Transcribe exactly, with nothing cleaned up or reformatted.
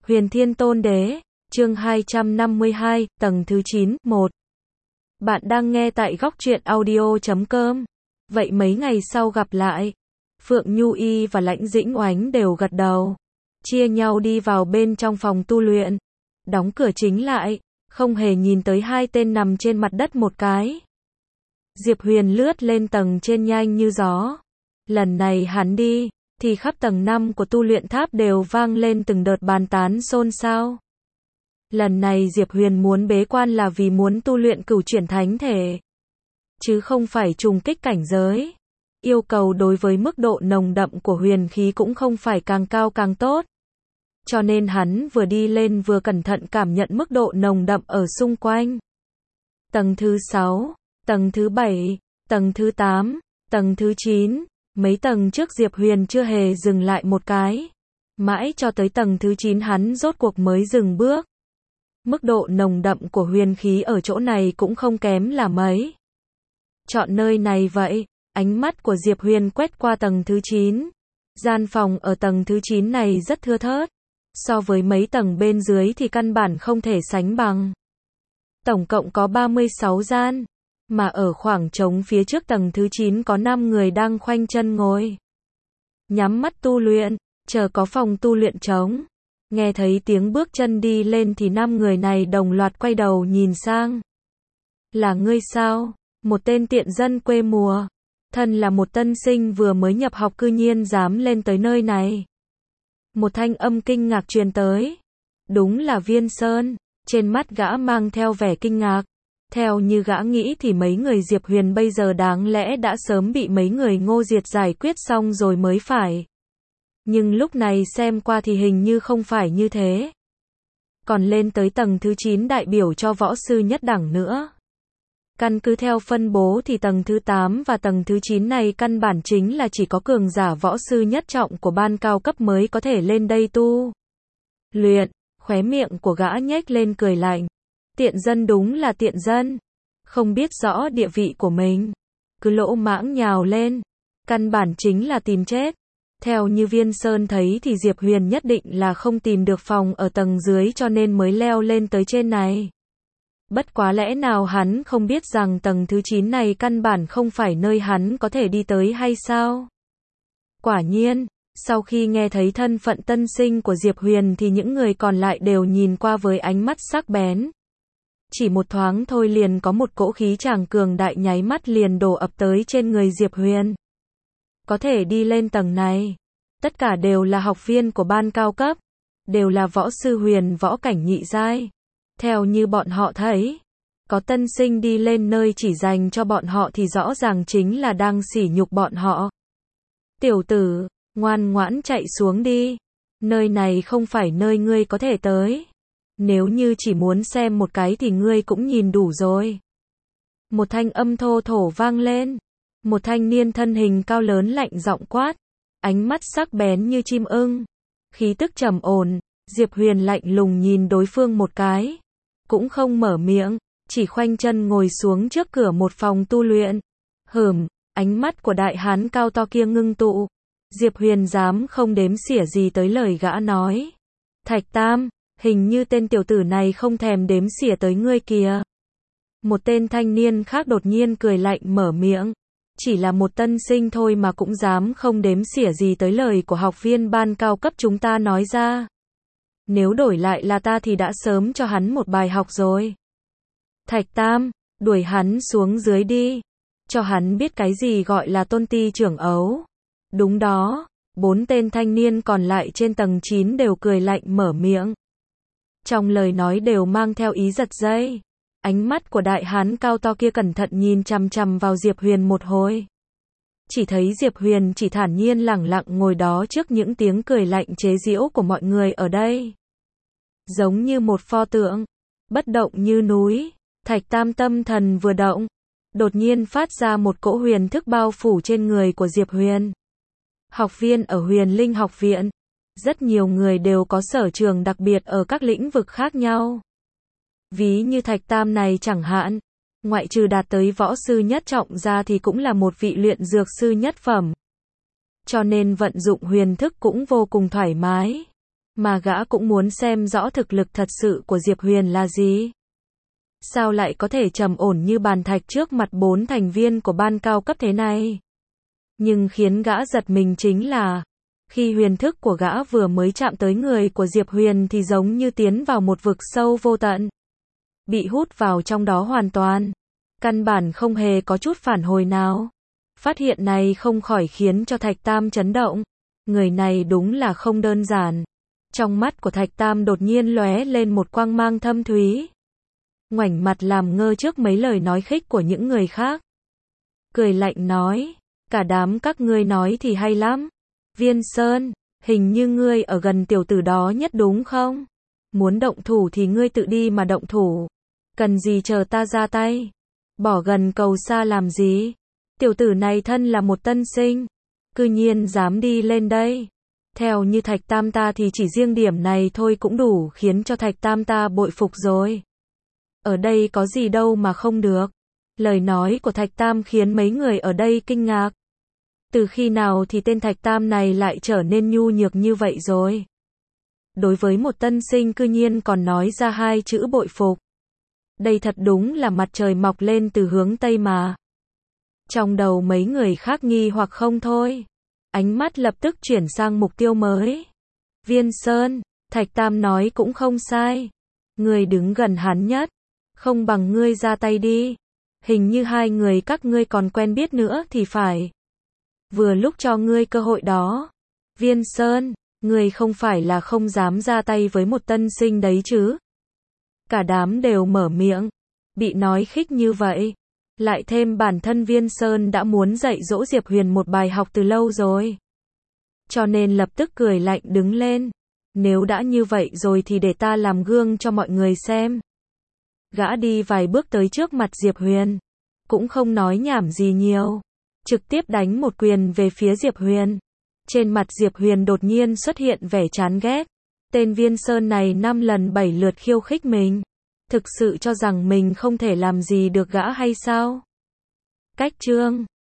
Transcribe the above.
Huyền Thiên Tôn Đế, chương hai trăm năm mươi hai, tầng thứ chín, một. Bạn đang nghe tại góc truyện audio chấm com. Vậy mấy ngày sau gặp lại, Phượng Nhu Y và Lãnh Dĩnh Oánh đều gật đầu, chia nhau đi vào bên trong phòng tu luyện, đóng cửa chính lại, không hề nhìn tới hai tên nằm trên mặt đất một cái. Diệp Huyền lướt lên tầng trên nhanh như gió. Lần này hắn đi, thì khắp tầng năm của tu luyện tháp đều vang lên từng đợt bàn tán xôn xao. Lần này Diệp Huyền muốn bế quan là vì muốn tu luyện cửu chuyển thánh thể, chứ không phải trùng kích cảnh giới. Yêu cầu đối với mức độ nồng đậm của huyền khí cũng không phải càng cao càng tốt. Cho nên hắn vừa đi lên vừa cẩn thận cảm nhận mức độ nồng đậm ở xung quanh. Tầng thứ sáu, tầng thứ bảy, tầng thứ tám, tầng thứ chín, mấy tầng trước Diệp Huyền chưa hề dừng lại một cái. Mãi cho tới tầng thứ chín hắn rốt cuộc mới dừng bước. Mức độ nồng đậm của huyền khí ở chỗ này cũng không kém là mấy. Chọn nơi này vậy, ánh mắt của Diệp Huyền quét qua tầng thứ chín. Gian phòng ở tầng thứ chín này rất thưa thớt. So với mấy tầng bên dưới thì căn bản không thể sánh bằng. Tổng cộng có ba mươi sáu gian. Mà ở khoảng trống phía trước tầng thứ chín có năm người đang khoanh chân ngồi, nhắm mắt tu luyện, chờ có phòng tu luyện trống. Nghe thấy tiếng bước chân đi lên thì năm người này đồng loạt quay đầu nhìn sang. Là ngươi sao? Một tên tiện dân quê mùa, thân là một tân sinh vừa mới nhập học cư nhiên dám lên tới nơi này. Một thanh âm kinh ngạc truyền tới. Đúng là Viên Sơn. Trên mắt gã mang theo vẻ kinh ngạc. Theo như gã nghĩ thì mấy người Diệp Huyền bây giờ đáng lẽ đã sớm bị mấy người Ngô Diệt giải quyết xong rồi mới phải. Nhưng lúc này xem qua thì hình như không phải như thế. Còn lên tới tầng thứ chín đại biểu cho võ sư nhất đẳng nữa. Căn cứ theo phân bố thì tầng thứ tám và tầng thứ chín này căn bản chính là chỉ có cường giả võ sư nhất trọng của ban cao cấp mới có thể lên đây tu luyện. Khóe miệng của gã nhếch lên cười lạnh. Tiện dân đúng là tiện dân, không biết rõ địa vị của mình, cứ lỗ mãng nhào lên, căn bản chính là tìm chết. Theo như Viên Sơn thấy thì Diệp Huyền nhất định là không tìm được phòng ở tầng dưới cho nên mới leo lên tới trên này. Bất quá lẽ nào hắn không biết rằng tầng thứ chín này căn bản không phải nơi hắn có thể đi tới hay sao? Quả nhiên, sau khi nghe thấy thân phận tân sinh của Diệp Huyền thì những người còn lại đều nhìn qua với ánh mắt sắc bén. Chỉ một thoáng thôi liền có một cỗ khí tràng cường đại nháy mắt liền đổ ập tới trên người Diệp Huyền. Có thể đi lên tầng này, tất cả đều là học viên của ban cao cấp, đều là võ sư huyền võ cảnh nhị giai. Theo như bọn họ thấy, có tân sinh đi lên nơi chỉ dành cho bọn họ thì rõ ràng chính là đang sỉ nhục bọn họ. Tiểu tử, ngoan ngoãn chạy xuống đi, nơi này không phải nơi ngươi có thể tới. Nếu như chỉ muốn xem một cái thì ngươi cũng nhìn đủ rồi. Một thanh âm thô thổ vang lên. Một thanh niên thân hình cao lớn lạnh giọng quát. Ánh mắt sắc bén như chim ưng. Khí tức trầm ổn. Diệp Huyền lạnh lùng nhìn đối phương một cái. Cũng không mở miệng. Chỉ khoanh chân ngồi xuống trước cửa một phòng tu luyện. Hửm, ánh mắt của đại hán cao to kia ngưng tụ. Diệp Huyền dám không đếm xỉa gì tới lời gã nói. Thạch Tam, hình như tên tiểu tử này không thèm đếm xỉa tới ngươi kìa. Một tên thanh niên khác đột nhiên cười lạnh mở miệng. Chỉ là một tân sinh thôi mà cũng dám không đếm xỉa gì tới lời của học viên ban cao cấp chúng ta nói ra. Nếu đổi lại là ta thì đã sớm cho hắn một bài học rồi. Thạch Tam, đuổi hắn xuống dưới đi. Cho hắn biết cái gì gọi là tôn ti trưởng ấu. Đúng đó, bốn tên thanh niên còn lại trên tầng chín đều cười lạnh mở miệng. Trong lời nói đều mang theo ý giật dây. Ánh mắt của đại hán cao to kia cẩn thận nhìn chằm chằm vào Diệp Huyền một hồi. Chỉ thấy Diệp Huyền chỉ thản nhiên lẳng lặng ngồi đó trước những tiếng cười lạnh chế giễu của mọi người ở đây. Giống như một pho tượng, bất động như núi. Thạch Tam tâm thần vừa động, đột nhiên phát ra một cỗ huyền thức bao phủ trên người của Diệp Huyền. Học viên ở Huyền Linh học viện, rất nhiều người đều có sở trường đặc biệt ở các lĩnh vực khác nhau. Ví như Thạch Tam này chẳng hạn, ngoại trừ đạt tới võ sư nhất trọng ra thì cũng là một vị luyện dược sư nhất phẩm. Cho nên vận dụng huyền thức cũng vô cùng thoải mái. Mà gã cũng muốn xem rõ thực lực thật sự của Diệp Huyền là gì. Sao lại có thể trầm ổn như bàn thạch trước mặt bốn thành viên của ban cao cấp thế này? Nhưng khiến gã giật mình chính là, khi huyền thức của gã vừa mới chạm tới người của Diệp Huyền thì giống như tiến vào một vực sâu vô tận. Bị hút vào trong đó hoàn toàn. Căn bản không hề có chút phản hồi nào. Phát hiện này không khỏi khiến cho Thạch Tam chấn động. Người này đúng là không đơn giản. Trong mắt của Thạch Tam đột nhiên lóe lên một quang mang thâm thúy. Ngoảnh mặt làm ngơ trước mấy lời nói khích của những người khác. Cười lạnh nói, cả đám các ngươi nói thì hay lắm. Viên Sơn, hình như ngươi ở gần tiểu tử đó nhất đúng không? Muốn động thủ thì ngươi tự đi mà động thủ. Cần gì chờ ta ra tay? Bỏ gần cầu xa làm gì? Tiểu tử này thân là một tân sinh. Cư nhiên dám đi lên đây. Theo như Thạch Tam ta thì chỉ riêng điểm này thôi cũng đủ khiến cho Thạch Tam ta bội phục rồi. Ở đây có gì đâu mà không được. Lời nói của Thạch Tam khiến mấy người ở đây kinh ngạc. Từ khi nào thì tên Thạch Tam này lại trở nên nhu nhược như vậy rồi? Đối với một tân sinh cư nhiên còn nói ra hai chữ bội phục. Đây thật đúng là mặt trời mọc lên từ hướng Tây mà. Trong đầu mấy người khác nghi hoặc không thôi. Ánh mắt lập tức chuyển sang mục tiêu mới. Viên Sơn, Thạch Tam nói cũng không sai. Ngươi đứng gần hắn nhất. Không bằng ngươi ra tay đi. Hình như hai người các ngươi còn quen biết nữa thì phải. Vừa lúc cho ngươi cơ hội đó. Viên Sơn, ngươi không phải là không dám ra tay với một tân sinh đấy chứ? Cả đám đều mở miệng. Bị nói khích như vậy. Lại thêm bản thân Viên Sơn đã muốn dạy dỗ Diệp Huyền một bài học từ lâu rồi. Cho nên lập tức cười lạnh đứng lên. Nếu đã như vậy rồi thì để ta làm gương cho mọi người xem. Gã đi vài bước tới trước mặt Diệp Huyền. Cũng không nói nhảm gì nhiều. Trực tiếp đánh một quyền về phía Diệp Huyền. Trên mặt Diệp Huyền đột nhiên xuất hiện vẻ chán ghét. Tên Viên Sơn này năm lần bảy lượt khiêu khích mình. Thực sự cho rằng mình không thể làm gì được gã hay sao? Cách chương